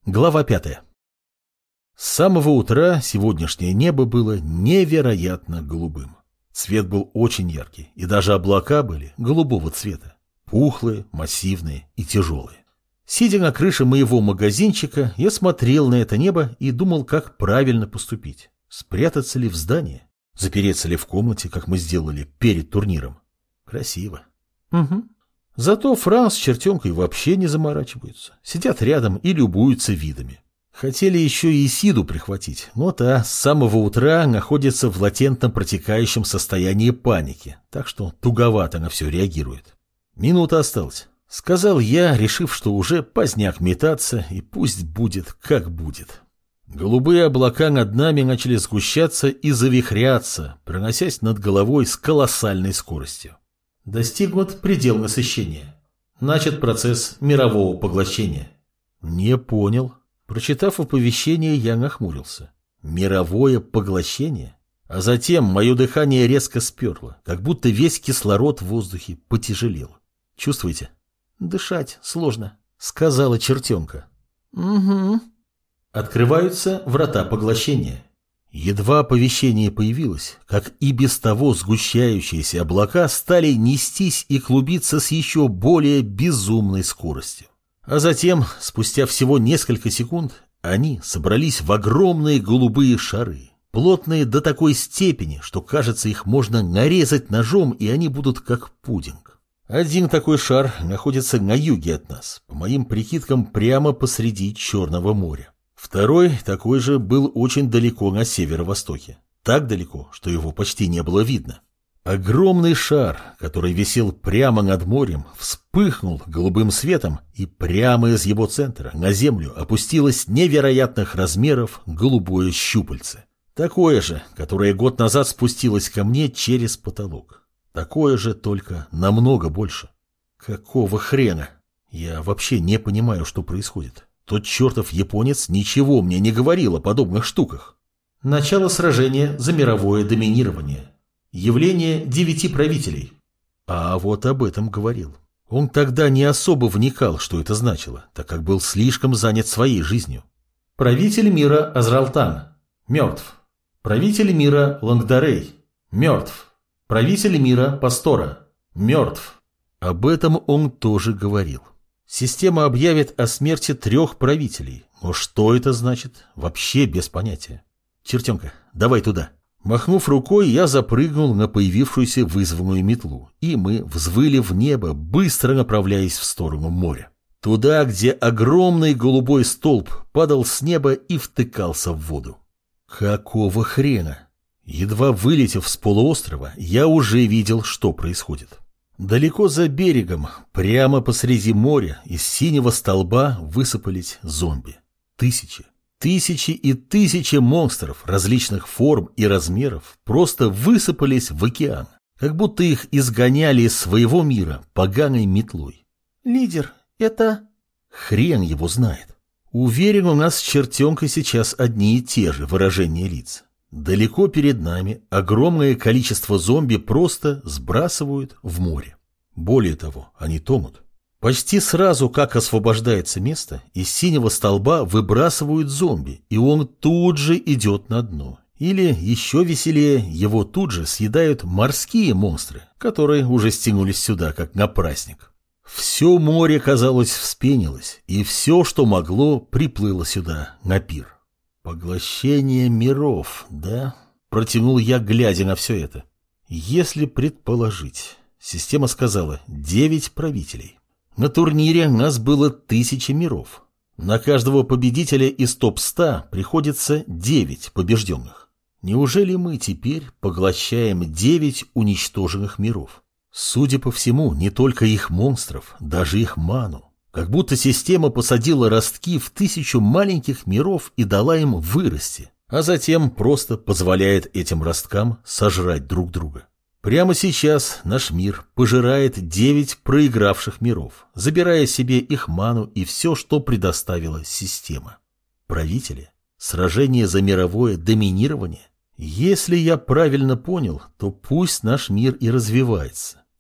Глава 5. С самого утра сегодняшнее небо было невероятно голубым. Цвет был очень яркий, и даже облака были голубого цвета. Пухлые, массивные и тяжелые. Сидя на крыше моего магазинчика, я смотрел на это небо и думал, как правильно поступить. Спрятаться ли в здании? Запереться ли в комнате, как мы сделали перед турниром? Красиво. Угу. Зато Франц с чертенкой вообще не заморачиваются. Сидят рядом и любуются видами. Хотели еще и Исиду прихватить, но та с самого утра находится в латентном протекающем состоянии паники, так что туговато на все реагирует. Минута осталась. Сказал я, решив, что уже поздняк метаться, и пусть будет, как будет. Голубые облака над нами начали сгущаться и завихряться, проносясь над головой с колоссальной скоростью. Достигнут предел насыщения. Начат процесс мирового поглощения. Не понял. Прочитав оповещение, я нахмурился. Мировое поглощение? А затем мое дыхание резко сперло, как будто весь кислород в воздухе потяжелел. Чувствуете? Дышать сложно, сказала чертенка. Угу. Открываются врата поглощения. Едва оповещение появилось, как и без того сгущающиеся облака стали нестись и клубиться с еще более безумной скоростью. А затем, спустя всего несколько секунд, они собрались в огромные голубые шары, плотные до такой степени, что, кажется, их можно нарезать ножом, и они будут как пудинг. Один такой шар находится на юге от нас, по моим прикидкам, прямо посреди Черного моря. Второй такой же был очень далеко на северо-востоке. Так далеко, что его почти не было видно. Огромный шар, который висел прямо над морем, вспыхнул голубым светом, и прямо из его центра на землю опустилось невероятных размеров голубое щупальце. Такое же, которое год назад спустилось ко мне через потолок. Такое же, только намного больше. Какого хрена? Я вообще не понимаю, что происходит. Тот чертов японец ничего мне не говорил о подобных штуках. Начало сражения за мировое доминирование. Явление 9 правителей. А вот об этом говорил. Он тогда не особо вникал, что это значило, так как был слишком занят своей жизнью. Правитель мира Азралтан. Мертв. Правитель мира Лангдарей. Мертв. Правитель мира Пастора. Мертв. Об этом он тоже говорил. Система объявит о смерти 3 правителей. Но что это значит? Вообще без понятия. Чертенка, давай туда. Махнув рукой, я запрыгнул на появившуюся вызванную метлу, и мы взвыли в небо, быстро направляясь в сторону моря. Туда, где огромный голубой столб падал с неба и втыкался в воду. Какого хрена? Едва вылетев с полуострова, я уже видел, что происходит. Далеко за берегом, прямо посреди моря, из синего столба высыпались зомби. Тысячи и тысячи монстров различных форм и размеров просто высыпались в океан, как будто их изгоняли из своего мира поганой метлой. Лидер, это... Хрен его знает. Уверен, у нас с чертенкой сейчас одни и те же выражения лиц. Далеко перед нами огромное количество зомби просто сбрасывают в море. Более того, они тонут. Почти сразу, как освобождается место, из синего столба выбрасывают зомби, и он тут же идет на дно. Или, еще веселее, его тут же съедают морские монстры, которые уже стянулись сюда, как на праздник. Все море, казалось, вспенилось, и все, что могло, приплыло сюда, на пир. Поглощение миров, да? Протянул я, глядя на все это. Если предположить, система сказала 9 правителей. На турнире нас было 1000 миров. На каждого победителя из топ-100 приходится 9 побежденных. Неужели мы теперь поглощаем 9 уничтоженных миров? Судя по всему, не только их монстров, даже их ману. Как будто система посадила ростки в 1000 маленьких миров и дала им вырасти, а затем просто позволяет этим росткам сожрать друг друга. Прямо сейчас наш мир пожирает 9 проигравших миров, забирая себе их ману и все, что предоставила система. Правители? Сражение за мировое доминирование? Если я правильно понял, то пусть наш мир и развивается.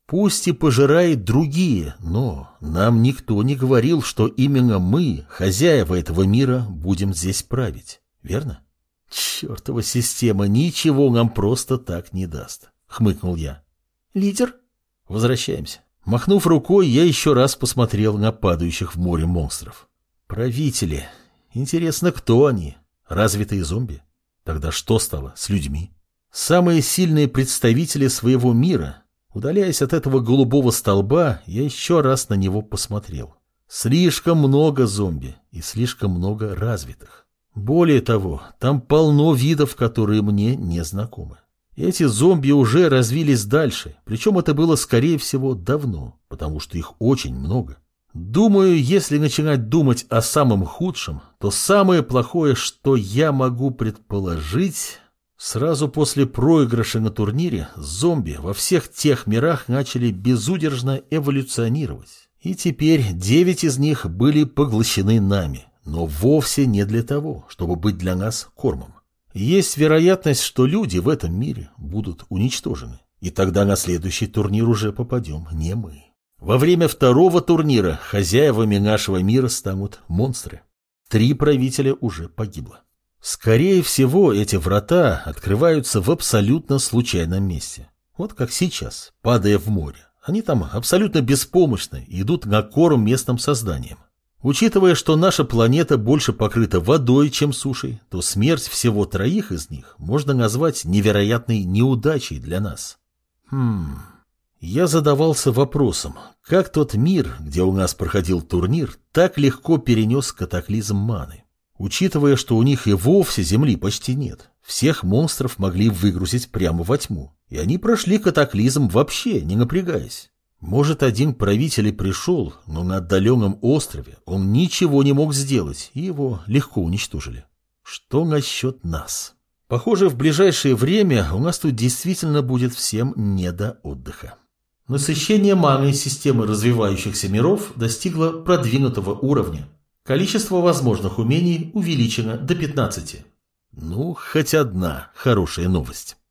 Пусть и пожирает другие, но нам никто не говорил, что именно мы, хозяева этого мира, будем здесь править. Верно? Чертова система ничего нам просто так не даст, хмыкнул я. Лидер? Возвращаемся. Махнув рукой, я еще раз посмотрел на падающих в море монстров. Правители. Интересно, кто они? Развитые зомби? Тогда что стало с людьми? Самые сильные представители своего мира. Удаляясь от этого голубого столба, я еще раз на него посмотрел. Слишком много зомби и слишком много развитых. Более того, там полно видов, которые мне не знакомы. Эти зомби уже развились дальше, причем это было, скорее всего, давно, потому что их очень много. Думаю, если начинать думать о самом худшем, то самое плохое, что я могу предположить... Сразу после проигрыша на турнире зомби во всех тех мирах начали безудержно эволюционировать. И теперь 9 из них были поглощены нами, но вовсе не для того, чтобы быть для нас кормом. Есть вероятность, что люди в этом мире будут уничтожены, и тогда на следующий турнир уже попадем не мы. Во время второго турнира хозяевами нашего мира станут монстры. 3 правителя уже погибло. Скорее всего, эти врата открываются в абсолютно случайном месте. Вот как сейчас, падая в море. Они там абсолютно беспомощны и идут на корм местным созданиям. Учитывая, что наша планета больше покрыта водой, чем сушей, то смерть всего 3 из них можно назвать невероятной неудачей для нас. Я задавался вопросом, как тот мир, где у нас проходил турнир, так легко перенес катаклизм маны. Учитывая, что у них и вовсе земли почти нет, всех монстров могли выгрузить прямо во тьму, и они прошли катаклизм вообще, не напрягаясь. Может, один правитель и пришел, но на отдаленном острове он ничего не мог сделать, и его легко уничтожили. Что насчет нас? Похоже, в ближайшее время у нас тут действительно будет всем не до отдыха. Насыщение маной системы развивающихся миров достигло продвинутого уровня. Количество возможных умений увеличено до 15. Ну, хоть одна хорошая новость.